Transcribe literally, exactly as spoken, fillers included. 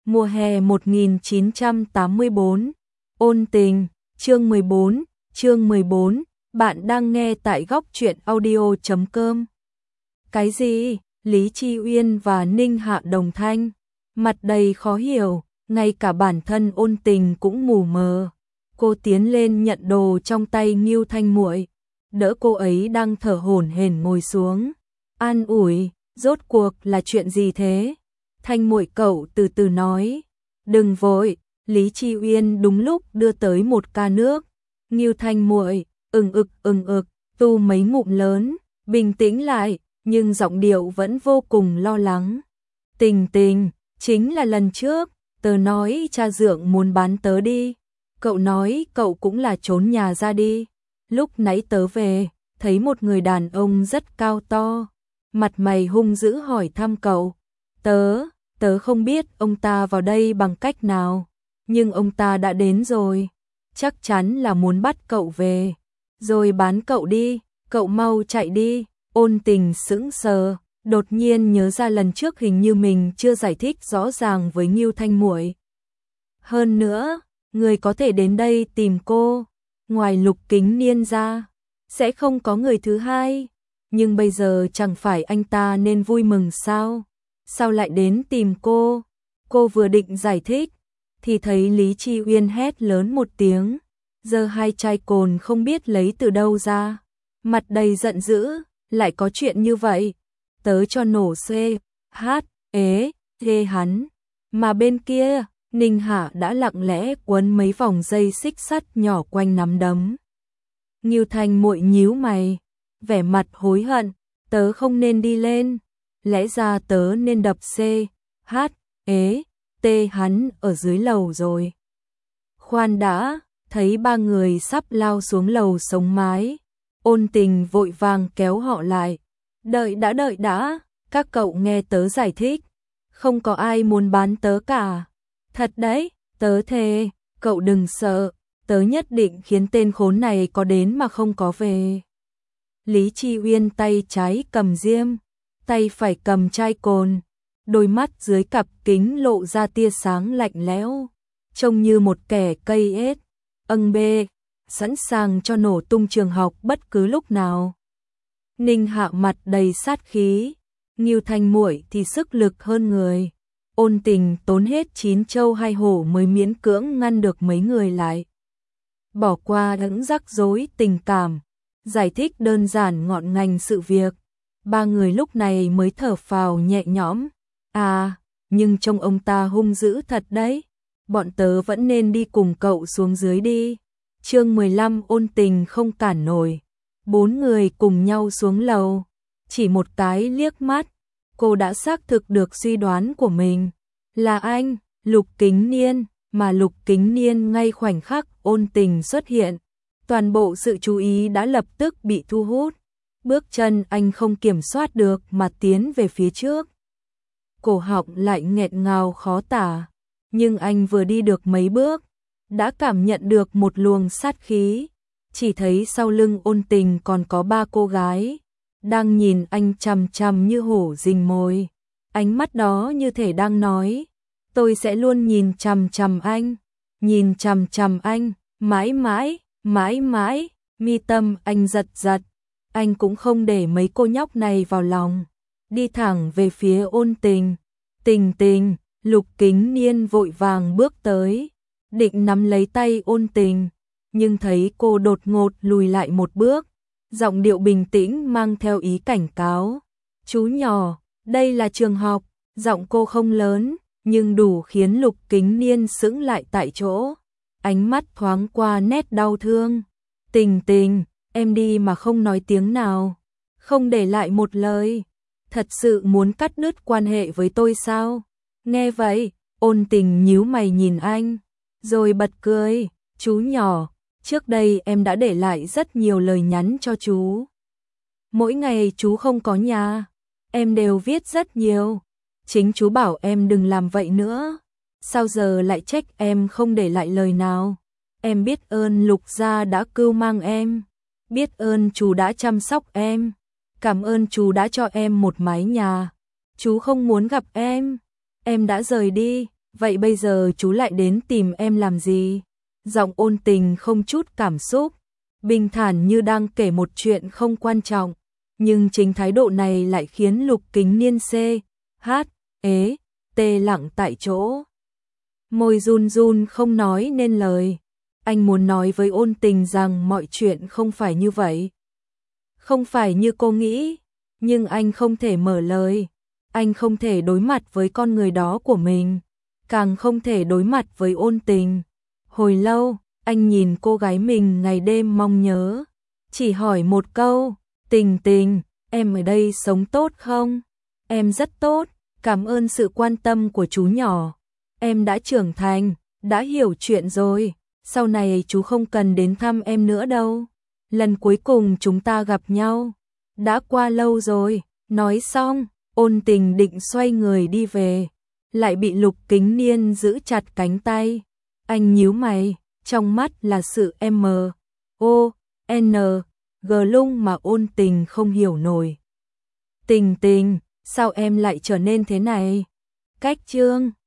Mùa hè một nghìn chín trăm tám mươi tư, ôn tình, chương mười bốn, chương mười bốn, bạn đang nghe tại góc truyện audio chấm com. Cái gì? Lý Chi Uyên và Ninh Hạ đồng thanh, mặt đầy khó hiểu, ngay cả bản thân ôn tình cũng mù mờ. Cô tiến lên nhận đồ trong tay Ngưu Thanh Muội, đỡ cô ấy đang thở hổn hển ngồi xuống, an ủi, rốt cuộc là chuyện gì thế? Thanh Muội cậu từ từ nói, đừng vội. Lý Chi Uyên đúng lúc đưa tới một ca nước. Ngưu Thanh Muội ừng ực ừng ực tu mấy ngụm lớn, bình tĩnh lại, nhưng giọng điệu vẫn vô cùng lo lắng. Tình tình, chính là lần trước tớ nói cha dượng muốn bán tớ đi, cậu nói cậu cũng là trốn nhà ra đi. Lúc nãy tớ về, thấy một người đàn ông rất cao to, mặt mày hung dữ hỏi thăm cậu. Tớ, tớ không biết ông ta vào đây bằng cách nào, nhưng ông ta đã đến rồi, chắc chắn là muốn bắt cậu về, rồi bán cậu đi, cậu mau chạy đi. Ôn tình sững sờ, đột nhiên nhớ ra lần trước hình như mình chưa giải thích rõ ràng với Ngưu Thanh Muội. Hơn nữa, người có thể đến đây tìm cô, ngoài Lục Kính Niên ra, sẽ không có người thứ hai. Nhưng bây giờ chẳng phải anh ta nên vui mừng sao? Sao lại đến tìm cô? Cô vừa định giải thích, thì thấy Lý Chi Uyên hét lớn một tiếng, giơ hai chai cồn không biết lấy từ đâu ra, mặt đầy giận dữ. Lại có chuyện như vậy, tớ cho nổ xê, hát, ế, thê hắn. Mà bên kia, Ninh Hạ đã lặng lẽ quấn mấy vòng dây xích sắt nhỏ quanh nắm đấm. Ngưu Thanh Muội nhíu mày, vẻ mặt hối hận, tớ không nên đi lên, lẽ ra tớ nên đập xê, hát, ế, tê hắn ở dưới lầu rồi. Khoan đã, thấy ba người sắp lao xuống lầu sống mái. Ôn tình vội vàng kéo họ lại. Đợi đã đợi đã, các cậu nghe tớ giải thích. Không có ai muốn bán tớ cả. Thật đấy, tớ thề, cậu đừng sợ, tớ nhất định khiến tên khốn này có đến mà không có về. Lý Chi Uyên tay trái cầm diêm, tay phải cầm chai cồn, đôi mắt dưới cặp kính lộ ra tia sáng lạnh lẽo, trông như một kẻ cây ết, âng bê, sẵn sàng cho nổ tung trường học bất cứ lúc nào. Ninh Hạ mặt đầy sát khí, Ngưu Thanh Muội thì sức lực hơn người. Ôn tình tốn hết chín châu hai hổ mới miễn cưỡng ngăn được mấy người lại. Bỏ qua những rắc rối tình cảm, giải thích đơn giản ngọn ngành sự việc. Ba người lúc này mới thở phào nhẹ nhõm. À, nhưng trông ông ta hung dữ thật đấy. Bọn tớ vẫn nên đi cùng cậu xuống dưới đi. Chương mười lăm ôn tình không cản nổi. Bốn người cùng nhau xuống lầu. Chỉ một cái liếc mắt, cô đã xác thực được suy đoán của mình. Là anh, Lục Kính Niên, mà Lục Kính Niên ngay khoảnh khắc ôn tình xuất hiện. Toàn bộ sự chú ý đã lập tức bị thu hút. Bước chân anh không kiểm soát được mà tiến về phía trước. Cổ họng lại nghẹn ngào khó tả. Nhưng anh vừa đi được mấy bước, đã cảm nhận được một luồng sát khí, chỉ thấy sau lưng ôn tình còn có ba cô gái, đang nhìn anh chằm chằm như hổ rình mồi. Ánh mắt đó như thể đang nói, tôi sẽ luôn nhìn chằm chằm anh, nhìn chằm chằm anh, mãi mãi, mãi mãi. Mi tâm anh giật giật, anh cũng không để mấy cô nhóc này vào lòng, đi thẳng về phía ôn tình. Tình tình, Lục Kính Niên vội vàng bước tới, định nắm lấy tay ôn tình, nhưng thấy cô đột ngột lùi lại một bước, giọng điệu bình tĩnh mang theo ý cảnh cáo. Chú nhỏ, đây là trường học. Giọng cô không lớn, nhưng đủ khiến Lục Kính Niên sững lại tại chỗ, ánh mắt thoáng qua nét đau thương. Tình tình, em đi mà không nói tiếng nào, không để lại một lời, thật sự muốn cắt đứt quan hệ với tôi sao? Nghe vậy, ôn tình nhíu mày nhìn anh, rồi bật cười. Chú nhỏ, trước đây em đã để lại rất nhiều lời nhắn cho chú. Mỗi ngày chú không có nhà, em đều viết rất nhiều. Chính chú bảo em đừng làm vậy nữa. Sao giờ lại trách em không để lại lời nào? Em biết ơn Lục gia đã cưu mang em, biết ơn chú đã chăm sóc em, cảm ơn chú đã cho em một mái nhà. Chú không muốn gặp em, em đã rời đi, vậy bây giờ chú lại đến tìm em làm gì? Giọng Ôn Tình không chút cảm xúc, bình thản như đang kể một chuyện không quan trọng, nhưng chính thái độ này lại khiến Lục Kính Niên C, H, ế, tê lặng tại chỗ. Môi run run không nói nên lời. Anh muốn nói với Ôn Tình rằng mọi chuyện không phải như vậy. Không phải như cô nghĩ, nhưng anh không thể mở lời. Anh không thể đối mặt với con người đó của mình, càng không thể đối mặt với Ôn Tình. Hồi lâu, anh nhìn cô gái mình ngày đêm mong nhớ, chỉ hỏi một câu, Tình Tình, em ở đây sống tốt không? Em rất tốt, cảm ơn sự quan tâm của chú nhỏ. Em đã trưởng thành, đã hiểu chuyện rồi, sau này chú không cần đến thăm em nữa đâu. Lần cuối cùng chúng ta gặp nhau, đã qua lâu rồi. Nói xong, Ôn Tình định xoay người đi về, lại bị Lục Kính Niên giữ chặt cánh tay. Anh nhíu mày, trong mắt là sự M, O, N, G lung mà Ôn Tình không hiểu nổi. Tình Tình, sao em lại trở nên thế này? Cách chương